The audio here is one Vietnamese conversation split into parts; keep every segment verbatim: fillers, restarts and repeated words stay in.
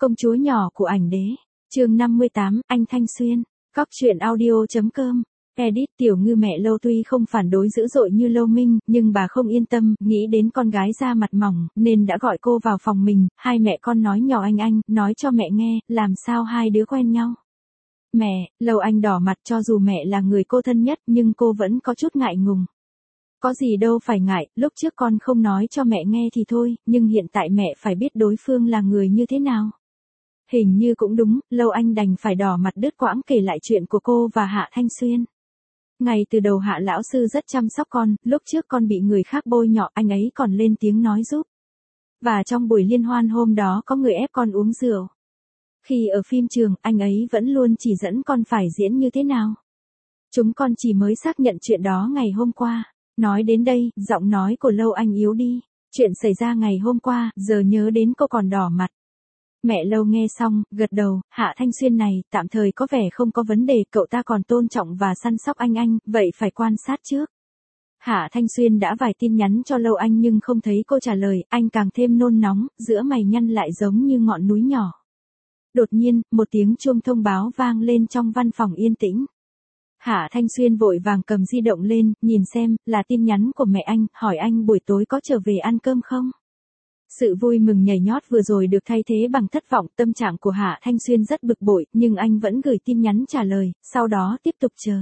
Công chúa nhỏ của ảnh đế. Chương năm mươi tám, anh Thanh Xuyên. Cóc truyện audio.com. Edit. Tiểu Ngư mẹ Lâu tuy không phản đối dữ dội như Lâu Minh, nhưng bà không yên tâm, nghĩ đến con gái da mặt mỏng, nên đã gọi cô vào phòng mình, hai mẹ con nói nhỏ anh anh, nói cho mẹ nghe, làm sao hai đứa quen nhau. Mẹ, Lâu Anh đỏ mặt, cho dù mẹ là người cô thân nhất, nhưng cô vẫn có chút ngại ngùng. Có gì đâu phải ngại, lúc trước con không nói cho mẹ nghe thì thôi, nhưng hiện tại mẹ phải biết đối phương là người như thế nào. Hình như cũng đúng, Lâu Anh đành phải đỏ mặt đứt quãng kể lại chuyện của cô và Hạ Thanh Xuyên. Ngày từ đầu Hạ lão sư rất chăm sóc con, lúc trước con bị người khác bôi nhọ, anh ấy còn lên tiếng nói giúp. Và trong buổi liên hoan hôm đó có người ép con uống rượu. Khi ở phim trường, anh ấy vẫn luôn chỉ dẫn con phải diễn như thế nào. Chúng con chỉ mới xác nhận chuyện đó ngày hôm qua. Nói đến đây, giọng nói của Lâu Anh yếu đi. Chuyện xảy ra ngày hôm qua, giờ nhớ đến cô còn đỏ mặt. Mẹ Lâu nghe xong, gật đầu, Hạ Thanh Xuyên này, tạm thời có vẻ không có vấn đề, cậu ta còn tôn trọng và săn sóc anh anh, vậy phải quan sát trước. Hạ Thanh Xuyên đã vài tin nhắn cho Lâu Anh nhưng không thấy cô trả lời, anh càng thêm nôn nóng, giữa mày nhăn lại giống như ngọn núi nhỏ. Đột nhiên, một tiếng chuông thông báo vang lên trong văn phòng yên tĩnh. Hạ Thanh Xuyên vội vàng cầm di động lên, nhìn xem, là tin nhắn của mẹ anh, hỏi anh buổi tối có trở về ăn cơm không? Sự vui mừng nhảy nhót vừa rồi được thay thế bằng thất vọng, tâm trạng của Hạ Thanh Xuyên rất bực bội, nhưng anh vẫn gửi tin nhắn trả lời, sau đó tiếp tục chờ.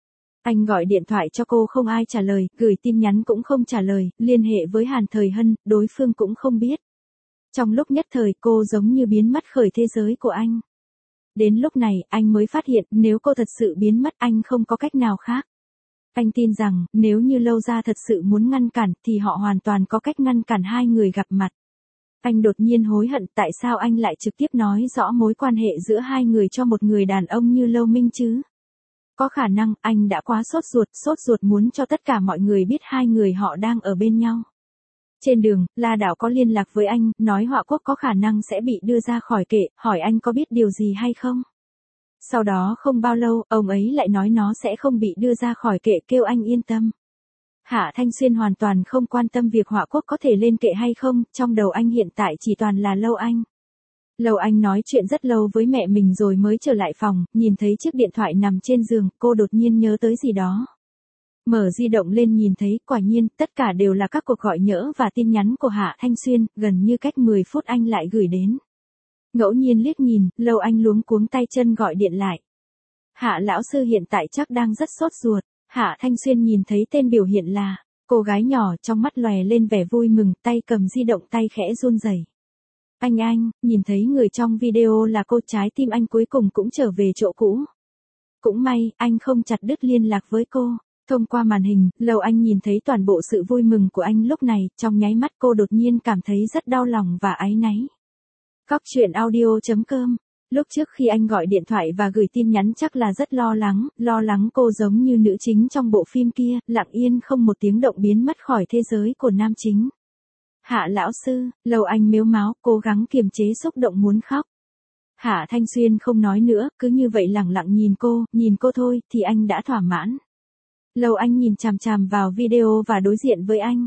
Anh gọi điện thoại cho cô không ai trả lời, gửi tin nhắn cũng không trả lời, liên hệ với Hàn Thời Hân, đối phương cũng không biết. Trong lúc nhất thời cô giống như biến mất khỏi thế giới của anh. Đến lúc này, anh mới phát hiện, nếu cô thật sự biến mất anh không có cách nào khác. Anh tin rằng, nếu như Lâu gia thật sự muốn ngăn cản, thì họ hoàn toàn có cách ngăn cản hai người gặp mặt. Anh đột nhiên hối hận tại sao anh lại trực tiếp nói rõ mối quan hệ giữa hai người cho một người đàn ông như Lâu Minh chứ. Có khả năng, anh đã quá sốt ruột, sốt ruột muốn cho tất cả mọi người biết hai người họ đang ở bên nhau. Trên đường, La Đảo có liên lạc với anh, nói Họa Quốc có khả năng sẽ bị đưa ra khỏi kệ, hỏi anh có biết điều gì hay không. Sau đó không bao lâu, ông ấy lại nói nó sẽ không bị đưa ra khỏi kệ, kêu anh yên tâm. Hạ Thanh Xuyên hoàn toàn không quan tâm việc Họa Quốc có thể lên kệ hay không, trong đầu anh hiện tại chỉ toàn là Lâu Anh. Lâu Anh nói chuyện rất lâu với mẹ mình rồi mới trở lại phòng, nhìn thấy chiếc điện thoại nằm trên giường, cô đột nhiên nhớ tới gì đó. Mở di động lên nhìn thấy, quả nhiên, tất cả đều là các cuộc gọi nhỡ và tin nhắn của Hạ Thanh Xuyên, gần như cách mười phút anh lại gửi đến. Ngẫu nhiên liếc nhìn, Lâu Anh luống cuống tay chân gọi điện lại. Hạ lão sư hiện tại chắc đang rất sốt ruột. Hạ Thanh Xuyên nhìn thấy tên biểu hiện là, cô gái nhỏ trong mắt lòe lên vẻ vui mừng, tay cầm di động tay khẽ run rẩy. Anh anh, nhìn thấy người trong video là cô, trái tim anh cuối cùng cũng trở về chỗ cũ. Cũng may, anh không chặt đứt liên lạc với cô. Thông qua màn hình, Lâu Anh nhìn thấy toàn bộ sự vui mừng của anh lúc này, trong nháy mắt cô đột nhiên cảm thấy rất đau lòng và áy náy. Cóc truyện audio.com. Lúc trước khi anh gọi điện thoại và gửi tin nhắn chắc là rất lo lắng, lo lắng cô giống như nữ chính trong bộ phim kia, lặng yên không một tiếng động biến mất khỏi thế giới của nam chính. Hạ lão sư, Lâu Anh mếu máo, cố gắng kiềm chế xúc động muốn khóc. Hạ Thanh Xuyên không nói nữa, cứ như vậy lặng lặng nhìn cô, nhìn cô thôi, thì anh đã thỏa mãn. Lâu Anh nhìn chằm chằm vào video và đối diện với anh.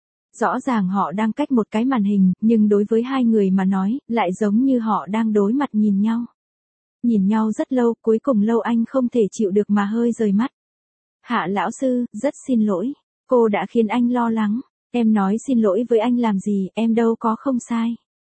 Rõ ràng họ đang cách một cái màn hình, nhưng đối với hai người mà nói, lại giống như họ đang đối mặt nhìn nhau. Nhìn nhau rất lâu, cuối cùng Lâu Anh không thể chịu được mà hơi rời mắt. Hạ lão sư, rất xin lỗi. Cô đã khiến anh lo lắng. Em nói xin lỗi với anh làm gì, em đâu có không sai.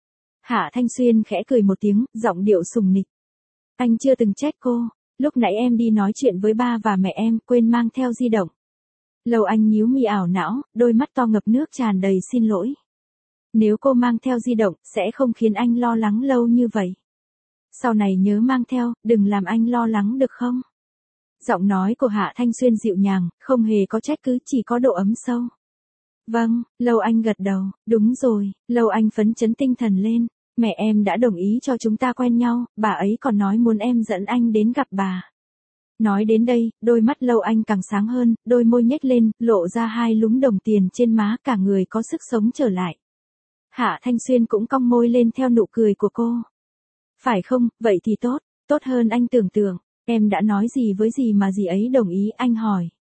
Hạ Thanh Xuyên khẽ cười một tiếng, giọng điệu sùng nịch. Anh chưa từng trách cô. Lúc nãy em đi nói chuyện với ba và mẹ em, quên mang theo di động. Lâu Anh nhíu mi ảo não, đôi mắt to ngập nước tràn đầy xin lỗi. Nếu cô mang theo di động, sẽ không khiến anh lo lắng lâu như vậy. Sau này nhớ mang theo, đừng làm anh lo lắng được không? Giọng nói của Hạ Thanh Xuyên dịu nhàng, không hề có trách cứ, chỉ có độ ấm sâu. Vâng, Lâu Anh gật đầu, đúng rồi, Lâu Anh phấn chấn tinh thần lên. Mẹ em đã đồng ý cho chúng ta quen nhau, bà ấy còn nói muốn em dẫn anh đến gặp bà. Nói đến đây, đôi mắt Lâu Anh càng sáng hơn, đôi môi nhếch lên, lộ ra hai lúm đồng tiền trên má, cả người có sức sống trở lại. Hạ Thanh Xuyên cũng cong môi lên theo nụ cười của cô. Phải không, vậy thì tốt, tốt hơn anh tưởng tượng. Em đã nói gì với gì mà dì ấy đồng ý, anh hỏi.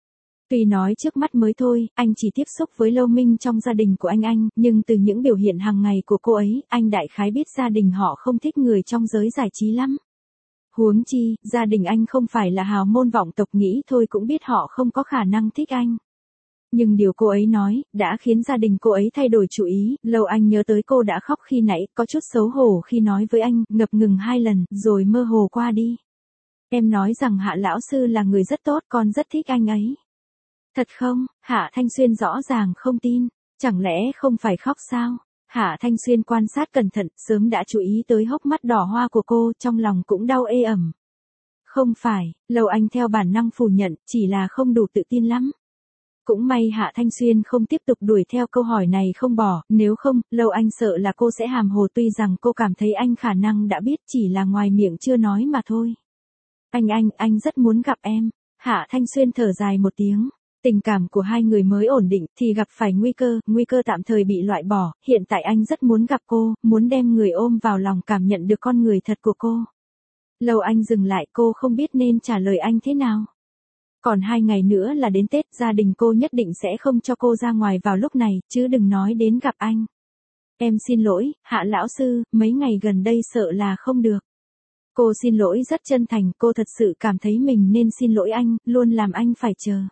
Tuy nói trước mắt mới thôi, anh chỉ tiếp xúc với Lâu Minh trong gia đình của anh anh, nhưng từ những biểu hiện hàng ngày của cô ấy, anh đại khái biết gia đình họ không thích người trong giới giải trí lắm. Huống chi, gia đình anh không phải là hào môn vọng tộc, nghĩ thôi cũng biết họ không có khả năng thích anh. Nhưng điều cô ấy nói, đã khiến gia đình cô ấy thay đổi chủ ý. Lâu Anh nhớ tới cô đã khóc khi nãy, có chút xấu hổ khi nói với anh, ngập ngừng hai lần, rồi mơ hồ qua đi. Em nói rằng Hạ lão sư là người rất tốt, con rất thích anh ấy. Thật không? Hạ Thanh Xuyên rõ ràng không tin. Chẳng lẽ không phải khóc sao? Hạ Thanh Xuyên quan sát cẩn thận, sớm đã chú ý tới hốc mắt đỏ hoa của cô, trong lòng cũng đau ê ẩm. Không phải, Lâu Anh theo bản năng phủ nhận, chỉ là không đủ tự tin lắm. Cũng may Hạ Thanh Xuyên không tiếp tục đuổi theo câu hỏi này không bỏ, nếu không, Lâu Anh sợ là cô sẽ hàm hồ, tuy rằng cô cảm thấy anh khả năng đã biết, chỉ là ngoài miệng chưa nói mà thôi. Anh anh, anh rất muốn gặp em. Hạ Thanh Xuyên thở dài một tiếng. Tình cảm của hai người mới ổn định thì gặp phải nguy cơ, nguy cơ tạm thời bị loại bỏ, hiện tại anh rất muốn gặp cô, muốn đem người ôm vào lòng, cảm nhận được con người thật của cô. Lâu Anh dừng lại, cô không biết nên trả lời anh thế nào. Còn hai ngày nữa là đến Tết, gia đình cô nhất định sẽ không cho cô ra ngoài vào lúc này, chứ đừng nói đến gặp anh. Em xin lỗi, Hạ lão sư, mấy ngày gần đây sợ là không được. Cô xin lỗi rất chân thành, cô thật sự cảm thấy mình nên xin lỗi anh, luôn làm anh phải chờ.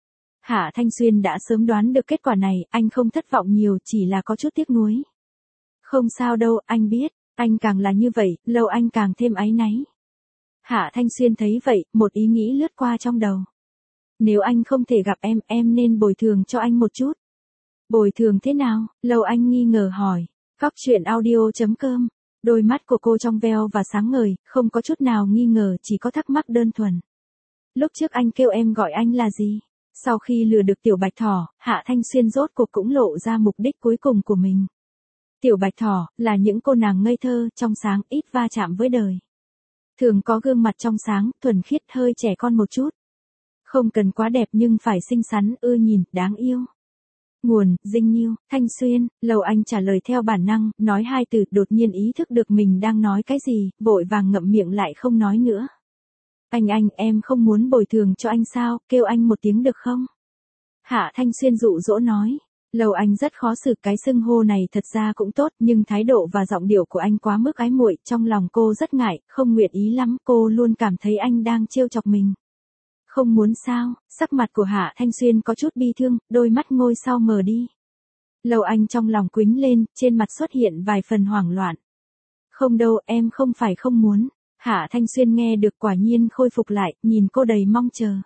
Hạ Thanh Xuyên đã sớm đoán được kết quả này, anh không thất vọng nhiều, chỉ là có chút tiếc nuối. Không sao đâu, anh biết, anh càng là như vậy, Lâu Anh càng thêm áy náy. Hạ Thanh Xuyên thấy vậy, một ý nghĩ lướt qua trong đầu. Nếu anh không thể gặp em, em nên bồi thường cho anh một chút. Bồi thường thế nào? Lâu Anh nghi ngờ hỏi. Cóc truyện audio chấm com. Đôi mắt của cô trong veo và sáng ngời, không có chút nào nghi ngờ, chỉ có thắc mắc đơn thuần. Lúc trước anh kêu em gọi anh là gì? Sau khi lừa được Tiểu Bạch Thỏ, Hạ Thanh Xuyên rốt cuộc cũng lộ ra mục đích cuối cùng của mình. Tiểu Bạch Thỏ, là những cô nàng ngây thơ, trong sáng, ít va chạm với đời. Thường có gương mặt trong sáng, thuần khiết, hơi trẻ con một chút. Không cần quá đẹp nhưng phải xinh xắn, ưa nhìn, đáng yêu. Nguồn, Dinh Nhiêu, Thanh Xuyên. Lâu Anh trả lời theo bản năng, nói hai từ, đột nhiên ý thức được mình đang nói cái gì, vội vàng ngậm miệng lại không nói nữa. Anh anh, em không muốn bồi thường cho anh sao, kêu anh một tiếng được không? Hạ Thanh Xuyên dụ dỗ nói. Lâu Anh rất khó xử, cái xưng hô này thật ra cũng tốt, nhưng thái độ và giọng điệu của anh quá mức ái muội, trong lòng cô rất ngại, không nguyện ý lắm, cô luôn cảm thấy anh đang trêu chọc mình. Không muốn sao? Sắc mặt của Hạ Thanh Xuyên có chút bi thương, đôi mắt ngôi sao mờ đi. Lâu Anh trong lòng quýnh lên, trên mặt xuất hiện vài phần hoảng loạn. Không đâu, em không phải không muốn. Hạ Thanh Xuyên nghe được quả nhiên khôi phục lại, nhìn cô đầy mong chờ.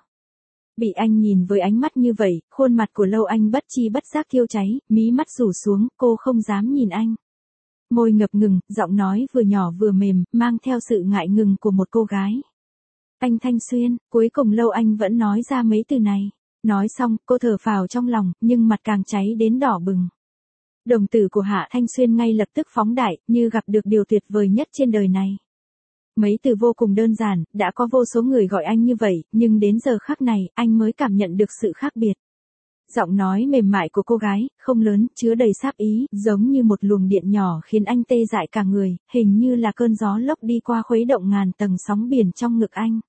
Bị anh nhìn với ánh mắt như vậy, khuôn mặt của Lâu Anh bất chi bất giác thiêu cháy, mí mắt rủ xuống, cô không dám nhìn anh. Môi ngập ngừng, giọng nói vừa nhỏ vừa mềm, mang theo sự ngại ngùng của một cô gái. Anh Thanh Xuyên, cuối cùng Lâu Anh vẫn nói ra mấy từ này. Nói xong, cô thở phào trong lòng, nhưng mặt càng cháy đến đỏ bừng. Đồng tử của Hạ Thanh Xuyên ngay lập tức phóng đại, như gặp được điều tuyệt vời nhất trên đời này. Mấy từ vô cùng đơn giản, đã có vô số người gọi anh như vậy, nhưng đến giờ khắc này, anh mới cảm nhận được sự khác biệt. Giọng nói mềm mại của cô gái, không lớn, chứa đầy sáp ý, giống như một luồng điện nhỏ khiến anh tê dại cả người, hình như là cơn gió lốc đi qua khuấy động ngàn tầng sóng biển trong ngực anh.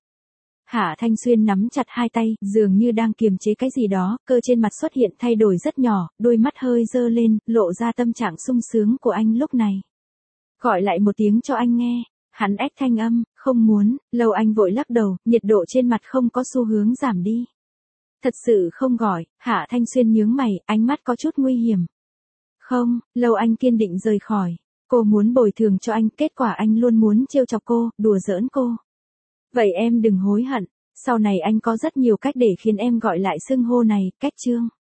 Hạ Thanh Xuyên nắm chặt hai tay, dường như đang kiềm chế cái gì đó, cơ trên mặt xuất hiện thay đổi rất nhỏ, đôi mắt hơi dơ lên, lộ ra tâm trạng sung sướng của anh lúc này. Gọi lại một tiếng cho anh nghe. Hắn ép thanh âm, không muốn. Lâu Anh vội lắc đầu, nhiệt độ trên mặt không có xu hướng giảm đi. Thật sự không gọi. Hạ Thanh Xuyên nhướng mày, ánh mắt có chút nguy hiểm. Không, Lâu Anh kiên định rời khỏi. Cô muốn bồi thường cho anh, kết quả anh luôn muốn trêu chọc cô, đùa giỡn cô. Vậy em đừng hối hận, sau này anh có rất nhiều cách để khiến em gọi lại xưng hô này, cách chương.